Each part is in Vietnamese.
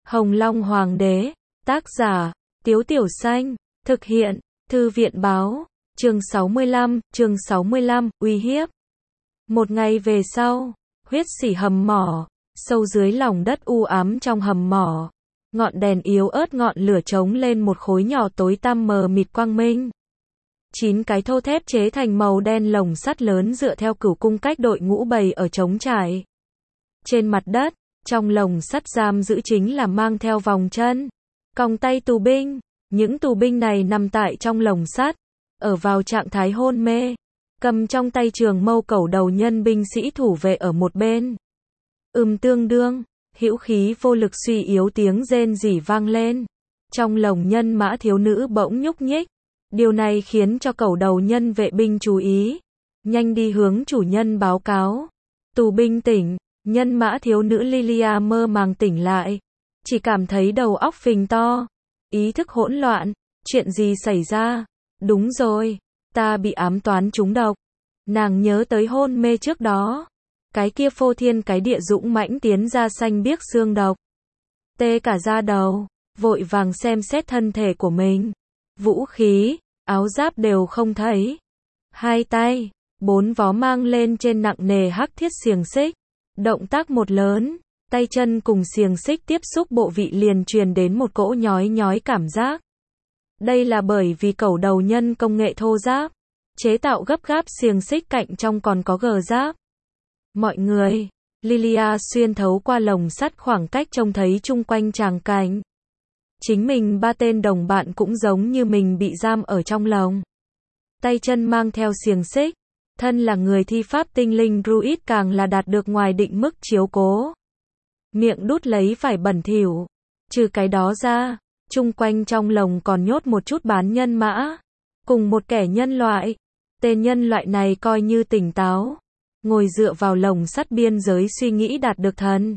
Hồng Long Hoàng đế, tác giả, Tiếu Tiểu Xanh, thực hiện, Thư viện báo, chương 65, uy hiếp. Một ngày về sau, huyết sỉ hầm mỏ, sâu dưới lòng đất u ám trong hầm mỏ, ngọn đèn yếu ớt ngọn lửa trống lên một khối nhỏ tối tăm mờ mịt quang minh. 9 cái thô thép chế thành màu đen lồng sắt lớn dựa theo cửu cung cách đội ngũ bày ở trống trải. Trên mặt đất, trong lồng sắt giam giữ chính là mang theo vòng chân, còng tay tù binh. Những tù binh này nằm tại trong lồng sắt, ở vào trạng thái hôn mê, cầm trong tay trường mâu cẩu đầu nhân binh sĩ thủ vệ ở một bên. Tương đương, hữu khí vô lực suy yếu tiếng rên rỉ vang lên. Trong lồng nhân mã thiếu nữ bỗng nhúc nhích. Điều này khiến cho cẩu đầu nhân vệ binh chú ý. Nhanh đi hướng chủ nhân báo cáo. Tù binh tỉnh, nhân mã thiếu nữ Lilia mơ màng tỉnh lại. Chỉ cảm thấy đầu óc phình to. Ý thức hỗn loạn. Chuyện gì xảy ra? Đúng rồi, ta bị ám toán trúng độc. Nàng nhớ tới hôn mê trước đó. Cái kia phô thiên cái địa dũng mãnh tiến ra xanh biếc xương độc. Tê cả da đầu, vội vàng xem xét thân thể của mình. Vũ khí, áo giáp đều không thấy. Hai tay, 4 vó mang lên trên nặng nề hắc thiết xiềng xích. Động tác một lớn, tay chân cùng xiềng xích tiếp xúc bộ vị liền truyền đến một cỗ nhói nhói cảm giác. Đây là bởi vì cẩu đầu nhân công nghệ thô giáp, chế tạo gấp gáp xiềng xích cạnh trong còn có gờ giáp. Mọi người, Lilia xuyên thấu qua lồng sắt khoảng cách trông thấy chung quanh tràng cảnh. Chính mình 3 tên đồng bạn cũng giống như mình bị giam ở trong lồng. Tay chân mang theo xiềng xích, thân là người thi pháp tinh linh druid càng là đạt được ngoài định mức chiếu cố. Miệng đút lấy phải bẩn thỉu. Trừ cái đó ra, chung quanh trong lồng còn nhốt một chút bán nhân mã, cùng một kẻ nhân loại. Tên nhân loại này coi như tỉnh táo, ngồi dựa vào lồng sắt biên giới suy nghĩ đạt được thần.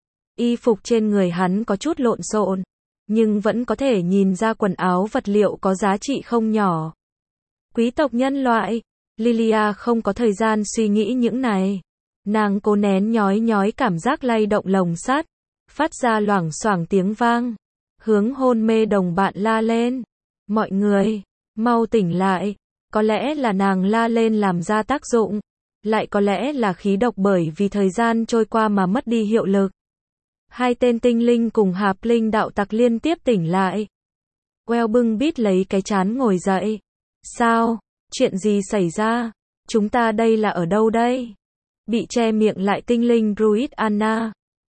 Y phục trên người hắn có chút lộn xộn, nhưng vẫn có thể nhìn ra quần áo vật liệu có giá trị không nhỏ. Quý tộc nhân loại, Lilia không có thời gian suy nghĩ những này. Nàng cố nén nhói nhói cảm giác lay động lồng sắt, phát ra loảng xoảng tiếng vang, hướng hôn mê đồng bạn la lên. Mọi người, mau tỉnh lại. Có lẽ là nàng la lên làm ra tác dụng, lại có lẽ là khí độc bởi vì thời gian trôi qua mà mất đi hiệu lực. 2 tên tinh linh cùng hạp linh đạo tặc liên tiếp tỉnh lại. Well bưng bít lấy cái trán ngồi dậy. Sao? Chuyện gì xảy ra? Chúng ta đây là ở đâu đây? Bị che miệng lại tinh linh druid Anna.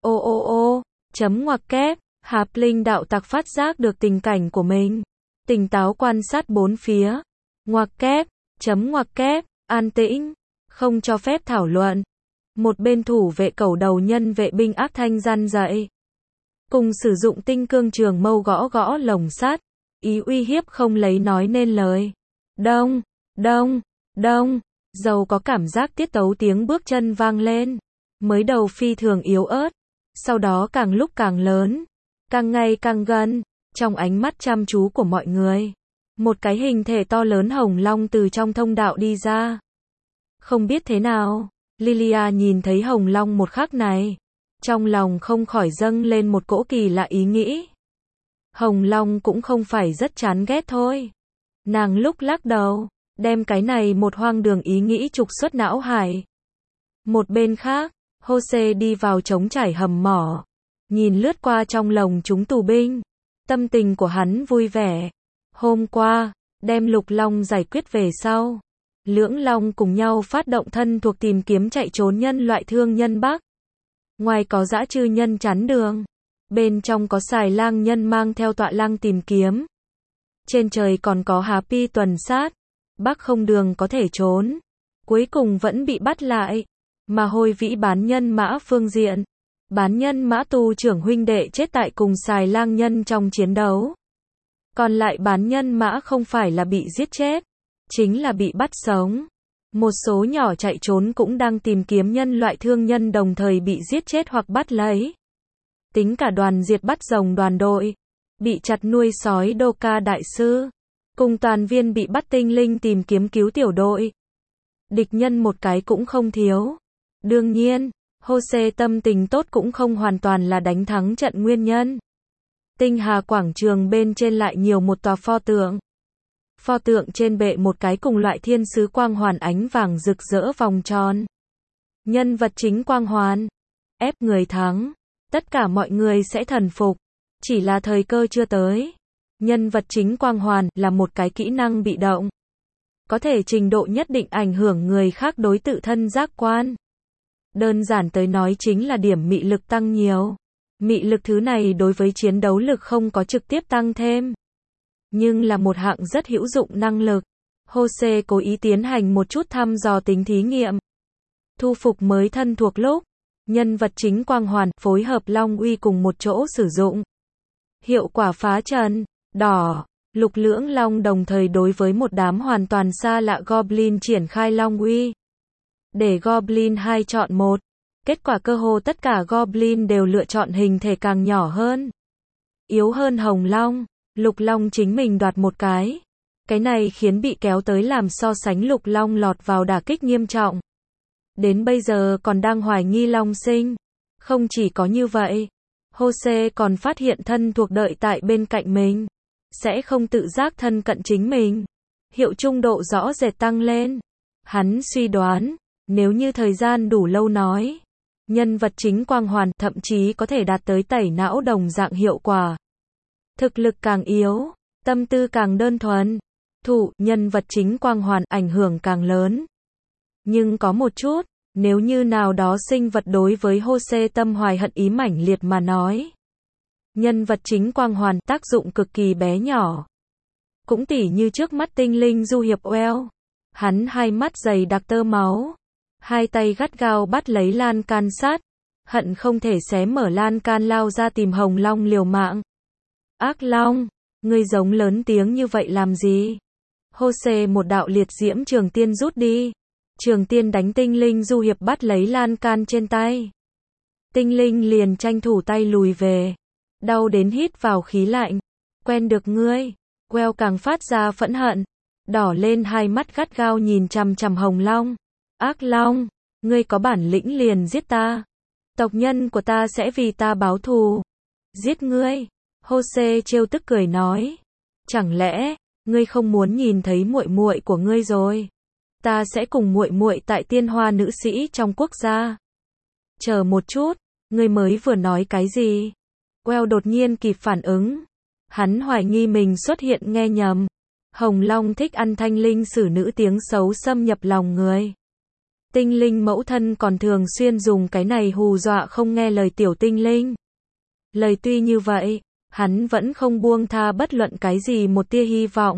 Chấm ngoặc kép. Hạp linh đạo tặc phát giác được tình cảnh của mình, tỉnh táo quan sát bốn phía. Ngoặc kép, chấm ngoặc kép, an tĩnh, không cho phép thảo luận. Một bên thủ vệ cẩu đầu nhân vệ binh ác thanh răn dậy. Cùng sử dụng tinh cương trường mâu gõ gõ lồng sắt, ý uy hiếp không lấy nói nên lời. Đông, đông, đông, dầu có cảm giác tiết tấu tiếng bước chân vang lên. Mới đầu phi thường yếu ớt, sau đó càng lúc càng lớn, càng ngày càng gần, trong ánh mắt chăm chú của mọi người. Một cái hình thể to lớn hồng long từ trong thông đạo đi ra. Không biết thế nào, Lilia nhìn thấy hồng long một khắc này, trong lòng không khỏi dâng lên một cỗ kỳ lạ ý nghĩ. Hồng long cũng không phải rất chán ghét thôi. Nàng lúc lắc đầu, đem cái này một hoang đường ý nghĩ trục xuất não hải. Một bên khác, Jose đi vào trống trải hầm mỏ, nhìn lướt qua trong lồng chúng tù binh. Tâm tình của hắn vui vẻ. Hôm qua, đem lục long giải quyết về sau, lưỡng long cùng nhau phát động thân thuộc tìm kiếm chạy trốn nhân loại thương nhân Bắc. Ngoài có dã chư nhân chắn đường, bên trong có xài lang nhân mang theo tọa lang tìm kiếm. Trên trời còn có Happy tuần sát, Bắc không đường có thể trốn. Cuối cùng vẫn bị bắt lại. Mà Hôi Vĩ bán nhân mã phương diện, bán nhân mã tu trưởng huynh đệ chết tại cùng xài lang nhân trong chiến đấu. Còn lại bán nhân mã không phải là bị giết chết, chính là bị bắt sống. Một số nhỏ chạy trốn cũng đang tìm kiếm nhân loại thương nhân đồng thời bị giết chết hoặc bắt lấy. Tính cả đoàn diệt bắt rồng đoàn đội, bị chặt nuôi sói đô ca đại sư, cùng toàn viên bị bắt tinh linh tìm kiếm cứu tiểu đội. Địch nhân một cái cũng không thiếu. Đương nhiên, Jose tâm tình tốt cũng không hoàn toàn là đánh thắng trận nguyên nhân. Tinh Hà quảng trường bên trên lại nhiều một tòa pho tượng. Pho tượng trên bệ một cái cùng loại thiên sứ quang hoàn ánh vàng rực rỡ vòng tròn. Nhân vật chính quang hoàn. Ép người thắng. Tất cả mọi người sẽ thần phục. Chỉ là thời cơ chưa tới. Nhân vật chính quang hoàn là một cái kỹ năng bị động. Có thể trình độ nhất định ảnh hưởng người khác đối tự thân giác quan. Đơn giản tới nói chính là điểm mị lực tăng nhiều. Mị lực thứ này đối với chiến đấu lực không có trực tiếp tăng thêm. Nhưng là một hạng rất hữu dụng năng lực. Jose cố ý tiến hành một chút thăm dò tính thí nghiệm. Thu phục mới thân thuộc lúc. Nhân vật chính quang hoàn phối hợp Long Uy cùng một chỗ sử dụng. Hiệu quả phá trần, đỏ, lục lưỡng long đồng thời đối với một đám hoàn toàn xa lạ Goblin triển khai Long Uy. Để Goblin 2 chọn một. Kết quả cơ hồ tất cả Goblin đều lựa chọn hình thể càng nhỏ hơn. Yếu hơn Hồng Long. Lục Long chính mình đoạt một cái. Cái này khiến bị kéo tới làm so sánh Lục Long lọt vào đả kích nghiêm trọng. Đến bây giờ còn đang hoài nghi Long sinh. Không chỉ có như vậy, Jose còn phát hiện thân thuộc đợi tại bên cạnh mình. Sẽ không tự giác thân cận chính mình. Hiệu trung độ rõ rệt tăng lên. Hắn suy đoán, nếu như thời gian đủ lâu nói, nhân vật chính quang hoàn thậm chí có thể đạt tới tẩy não đồng dạng hiệu quả. Thực lực càng yếu, tâm tư càng đơn thuần, nhân vật chính quang hoàn ảnh hưởng càng lớn. Nhưng có một chút, nếu như nào đó sinh vật đối với Jose tâm hoài hận ý mãnh liệt mà nói, nhân vật chính quang hoàn tác dụng cực kỳ bé nhỏ. Cũng tỉ như trước mắt tinh linh du hiệp Well, hắn hai mắt dày đặc tơ máu, hai tay gắt gao bắt lấy lan can sắt, hận không thể xé mở lan can lao ra tìm Hồng Long liều mạng. Ác Long, ngươi giống lớn tiếng như vậy làm gì? Jose một đạo liệt diễm trường tiên rút đi. Trường tiên đánh tinh linh du hiệp bắt lấy lan can trên tay. Tinh linh liền tranh thủ tay lùi về. Đau đến hít vào khí lạnh. Quen được ngươi. Well càng phát ra phẫn hận. Đỏ lên hai mắt gắt gao nhìn chằm chằm Hồng Long. Ác Long, ngươi có bản lĩnh liền giết ta. Tộc nhân của ta sẽ vì ta báo thù. Giết ngươi. Jose trêu tức cười nói. Chẳng lẽ, ngươi không muốn nhìn thấy muội muội của ngươi rồi? Ta sẽ cùng muội muội tại tiên hoa nữ sĩ trong quốc gia. Chờ một chút, ngươi mới vừa nói cái gì? Well đột nhiên kịp phản ứng. Hắn hoài nghi mình xuất hiện nghe nhầm. Hồng Long thích ăn thanh linh xử nữ tiếng xấu xâm nhập lòng người. Tinh linh mẫu thân còn thường xuyên dùng cái này hù dọa không nghe lời tiểu tinh linh. Lời tuy như vậy, hắn vẫn không buông tha bất luận cái gì một tia hy vọng.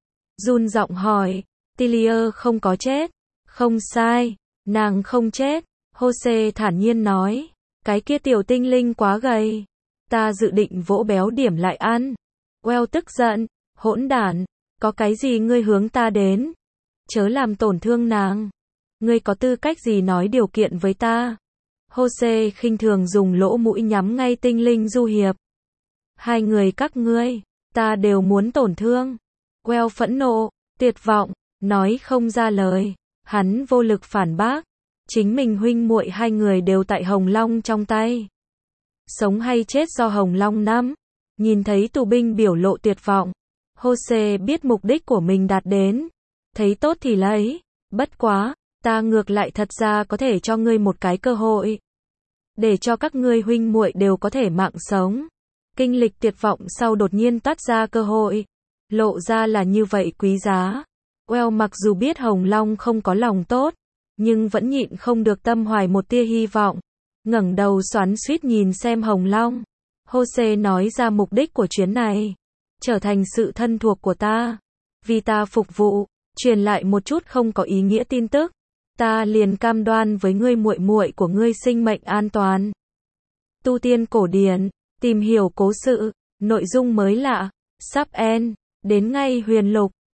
Run giọng hỏi, Tilia không có chết. Không sai, nàng không chết. Jose thản nhiên nói, cái kia tiểu tinh linh quá gầy. Ta dự định vỗ béo điểm lại ăn. Well tức giận, hỗn đản, có cái gì ngươi hướng ta đến? Chớ làm tổn thương nàng. Ngươi có tư cách gì nói điều kiện với ta? Jose khinh thường dùng lỗ mũi nhắm ngay tinh linh du hiệp. Hai người các ngươi, ta đều muốn tổn thương. Well phẫn nộ, tuyệt vọng, nói không ra lời. Hắn vô lực phản bác. Chính mình huynh muội hai người đều tại Hồng Long trong tay. Sống hay chết do Hồng Long nắm. Nhìn thấy tù binh biểu lộ tuyệt vọng. Jose biết mục đích của mình đạt đến. Thấy tốt thì lấy. Bất quá, ta ngược lại thật ra có thể cho ngươi một cái cơ hội. Để cho các ngươi huynh muội đều có thể mạng sống. Kinh lịch tuyệt vọng sau đột nhiên toát ra cơ hội. Lộ ra là như vậy quý giá. Well mặc dù biết Hồng Long không có lòng tốt, nhưng vẫn nhịn không được tâm hoài một tia hy vọng. Ngẩng đầu xoắn xuýt nhìn xem Hồng Long. Jose nói ra mục đích của chuyến này. Trở thành sự thân thuộc của ta. Vì ta phục vụ, truyền lại một chút không có ý nghĩa tin tức. Ta liền cam đoan với ngươi muội muội của ngươi sinh mệnh an toàn. Tu tiên cổ điển, tìm hiểu cố sự, nội dung mới lạ, sắp end, đến ngay huyền lục.